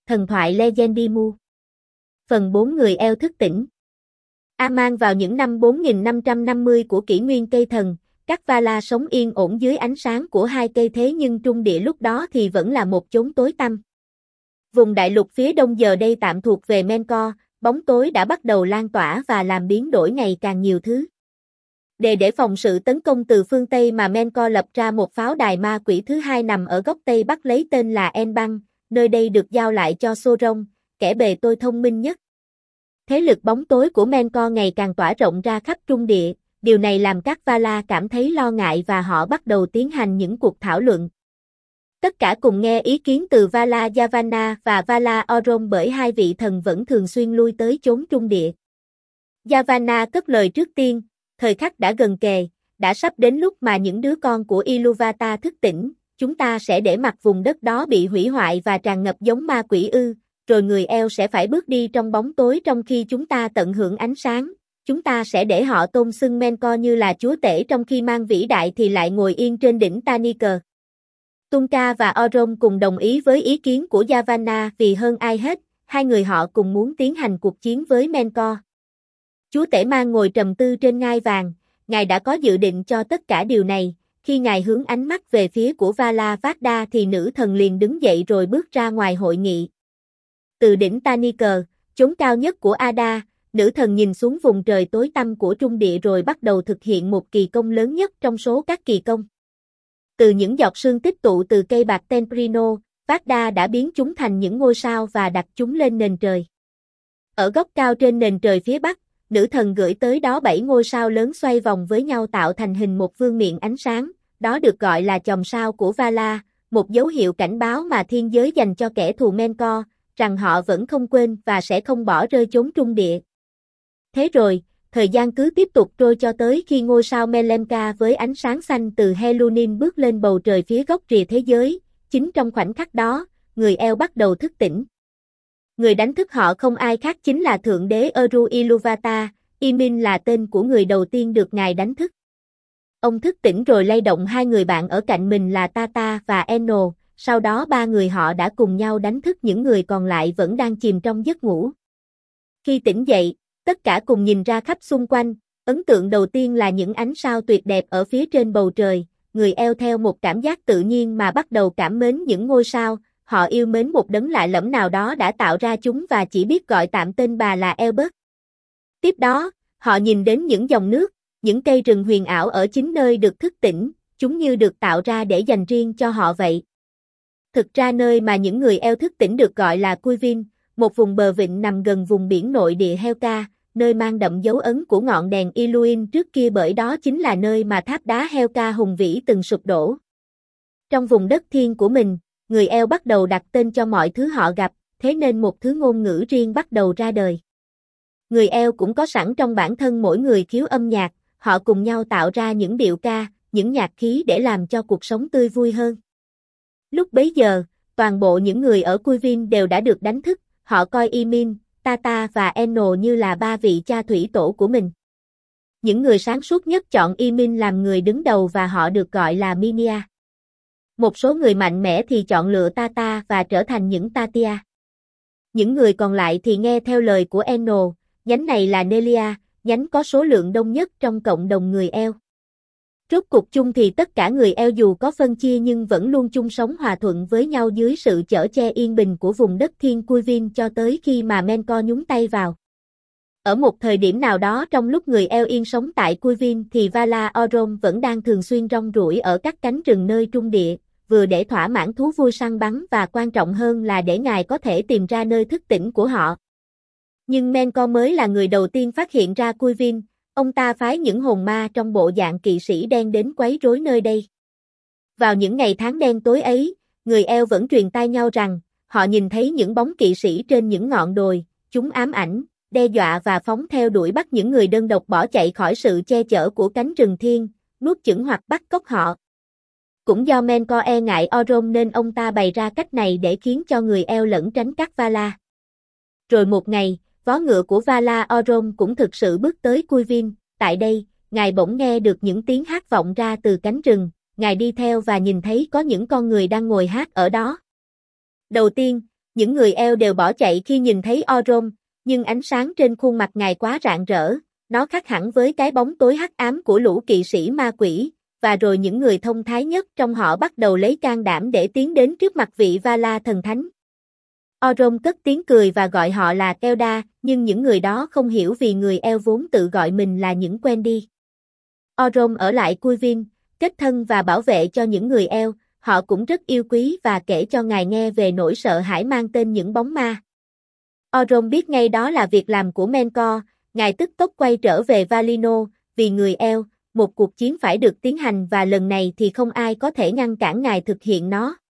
Thần thoại Legendimu. Phần 4 người eo thức tỉnh. Aman vào những năm 4550 của kỷ nguyên cây thần, các Vala sống yên ổn dưới ánh sáng của hai cây thế nhưng trung địa lúc đó thì vẫn là một chốn tối tăm. Vùng đại lục phía đông giờ đây tạm thuộc về Menkor, bóng tối đã bắt đầu lan tỏa và làm biến đổi ngày càng nhiều thứ. Để phòng sự tấn công từ phương Tây mà Menkor lập ra một pháo đài ma quỷ thứ hai nằm ở góc Tây Bắc lấy tên là Enbang, nơi đây được giao lại cho Sauron, kẻ bề tôi thông minh nhất. Thế lực bóng tối của Menkor ngày càng tỏa rộng ra khắp trung địa, điều này làm các Vala cảm thấy lo ngại và họ bắt đầu tiến hành những cuộc thảo luận. Tất cả cùng nghe ý kiến từ Vala Yavanna và Vala Orome bởi hai vị thần vẫn thường xuyên lui tới chốn trung địa. Yavanna cất lời trước tiên, thời khắc đã gần kề, đã sắp đến lúc mà những đứa con của Iluvatar thức tỉnh, chúng ta sẽ để mặc vùng đất đó bị hủy hoại và tràn ngập giống ma quỷ ư, rồi người eo sẽ phải bước đi trong bóng tối trong khi chúng ta tận hưởng ánh sáng, chúng ta sẽ để họ tôn xưng Menkor như là chúa tể trong khi mang vĩ đại thì lại ngồi yên trên đỉnh Tanikr. Tunka và Orome cùng đồng ý với ý kiến của Yavanna vì hơn ai hết, hai người họ cùng muốn tiến hành cuộc chiến với Menkor. Chúa tể mang ngồi trầm tư trên ngai vàng, ngài đã có dự định cho tất cả điều này, khi ngài hướng ánh mắt về phía của Vala Vada thì nữ thần liền đứng dậy rồi bước ra ngoài hội nghị. Từ đỉnh Tanikr, chốn cao nhất của Ada, nữ thần nhìn xuống vùng trời tối tăm của trung địa rồi bắt đầu thực hiện một kỳ công lớn nhất trong số các kỳ công. Từ những giọt sương tích tụ từ cây bạc Temprino, Vada đã biến chúng thành những ngôi sao và đặt chúng lên nền trời. Ở góc cao trên nền trời phía bắc, nữ thần gửi tới đó 7 ngôi sao lớn xoay vòng với nhau tạo thành hình một vương miện ánh sáng, đó được gọi là chòm sao của Vala, một dấu hiệu cảnh báo mà thiên giới dành cho kẻ thù Menkor, rằng họ vẫn không quên và sẽ không bỏ rơi chốn trung địa. Thế rồi, thời gian cứ tiếp tục trôi cho tới khi ngôi sao Melemka với ánh sáng xanh từ Helunin bước lên bầu trời phía góc rìa thế giới, chính trong khoảnh khắc đó, người eo bắt đầu thức tỉnh. Người đánh thức họ không ai khác chính là Thượng đế Eru Iluvatar, Imin là tên của người đầu tiên được ngài đánh thức. Ông thức tỉnh rồi lay động hai người bạn ở cạnh mình là Tata và Eno, sau đó ba người họ đã cùng nhau đánh thức những người còn lại vẫn đang chìm trong giấc ngủ. Khi tỉnh dậy, tất cả cùng nhìn ra khắp xung quanh, ấn tượng đầu tiên là những ánh sao tuyệt đẹp ở phía trên bầu trời, người eo theo một cảm giác tự nhiên mà bắt đầu cảm mến những ngôi sao, họ yêu mến một đấng lạ lẫm nào đó đã tạo ra chúng và chỉ biết gọi tạm tên bà là Elbert. Tiếp đó, họ nhìn đến những dòng nước, những cây rừng huyền ảo ở chính nơi được thức tỉnh, chúng như được tạo ra để dành riêng cho họ vậy. Thực ra nơi mà những người eo thức tỉnh được gọi là Kuivin, một vùng bờ vịnh nằm gần vùng biển nội địa Helka, nơi mang đậm dấu ấn của ngọn đèn Iluin trước kia bởi đó chính là nơi mà tháp đá Helka hùng vĩ từng sụp đổ. Trong vùng đất thiên của mình, người eo bắt đầu đặt tên cho mọi thứ họ gặp, thế nên một thứ ngôn ngữ riêng bắt đầu ra đời. Người eo cũng có sẵn trong bản thân mỗi người khiếu âm nhạc, họ cùng nhau tạo ra những điệu ca, những nhạc khí để làm cho cuộc sống tươi vui hơn. Lúc bấy giờ, toàn bộ những người ở Kuivin đều đã được đánh thức, họ coi Imin, Tata và Eno như là ba vị cha thủy tổ của mình. Những người sáng suốt nhất chọn Imin làm người đứng đầu và họ được gọi là Minia. Một số người mạnh mẽ thì chọn lựa Tata và trở thành những Tatia. Những người còn lại thì nghe theo lời của Eno, nhánh này là Nelia, nhánh có số lượng đông nhất trong cộng đồng người eo. Rốt cuộc chung thì tất cả người eo dù có phân chia nhưng vẫn luôn chung sống hòa thuận với nhau dưới sự chở che yên bình của vùng đất thiên Kuivin cho tới khi mà Menkor nhúng tay vào. Ở một thời điểm nào đó trong lúc người eo yên sống tại Kuivin thì Vala Orome vẫn đang thường xuyên rong ruổi ở các cánh rừng nơi trung địa, vừa để thỏa mãn thú vui săn bắn và quan trọng hơn là để ngài có thể tìm ra nơi thức tỉnh của họ. Nhưng Menkor mới là người đầu tiên phát hiện ra Kuivin. Ông ta phái những hồn ma trong bộ dạng kỵ sĩ đen đến quấy rối nơi đây. Vào những ngày tháng đen tối ấy, người eo vẫn truyền tai nhau rằng, họ nhìn thấy những bóng kỵ sĩ trên những ngọn đồi, chúng ám ảnh, đe dọa và phóng theo đuổi bắt những người đơn độc bỏ chạy khỏi sự che chở của cánh rừng thiên, nuốt chửng hoặc bắt cóc họ. Cũng do Menkor e ngại Orome nên ông ta bày ra cách này để khiến cho người eo lẩn tránh các Vala. Rồi một ngày, vó ngựa của Vala Orome cũng thực sự bước tới Kuivin, tại đây, ngài bỗng nghe được những tiếng hát vọng ra từ cánh rừng, ngài đi theo và nhìn thấy có những con người đang ngồi hát ở đó. Đầu tiên, Những người eo đều bỏ chạy khi nhìn thấy Orom, nhưng ánh sáng trên khuôn mặt ngài quá rạng rỡ, nó khác hẳn với cái bóng tối hắc ám của lũ kỵ sĩ ma quỷ, và rồi những người thông thái nhất trong họ bắt đầu lấy can đảm để tiến đến trước mặt vị Vala thần thánh. Orom cất tiếng cười và gọi họ là Elda, nhưng những người đó không hiểu vì người eo vốn tự gọi mình là những quen đi. Orom ở lại Cuivin, kết thân và bảo vệ cho những người eo, họ cũng rất yêu quý và kể cho ngài nghe về nỗi sợ hãi mang tên những bóng ma. Orom biết ngay đó là việc làm của Menkor, ngài tức tốc quay trở về Valinor, vì người eo, một cuộc chiến phải được tiến hành và lần này thì không ai có thể ngăn cản ngài thực hiện nó.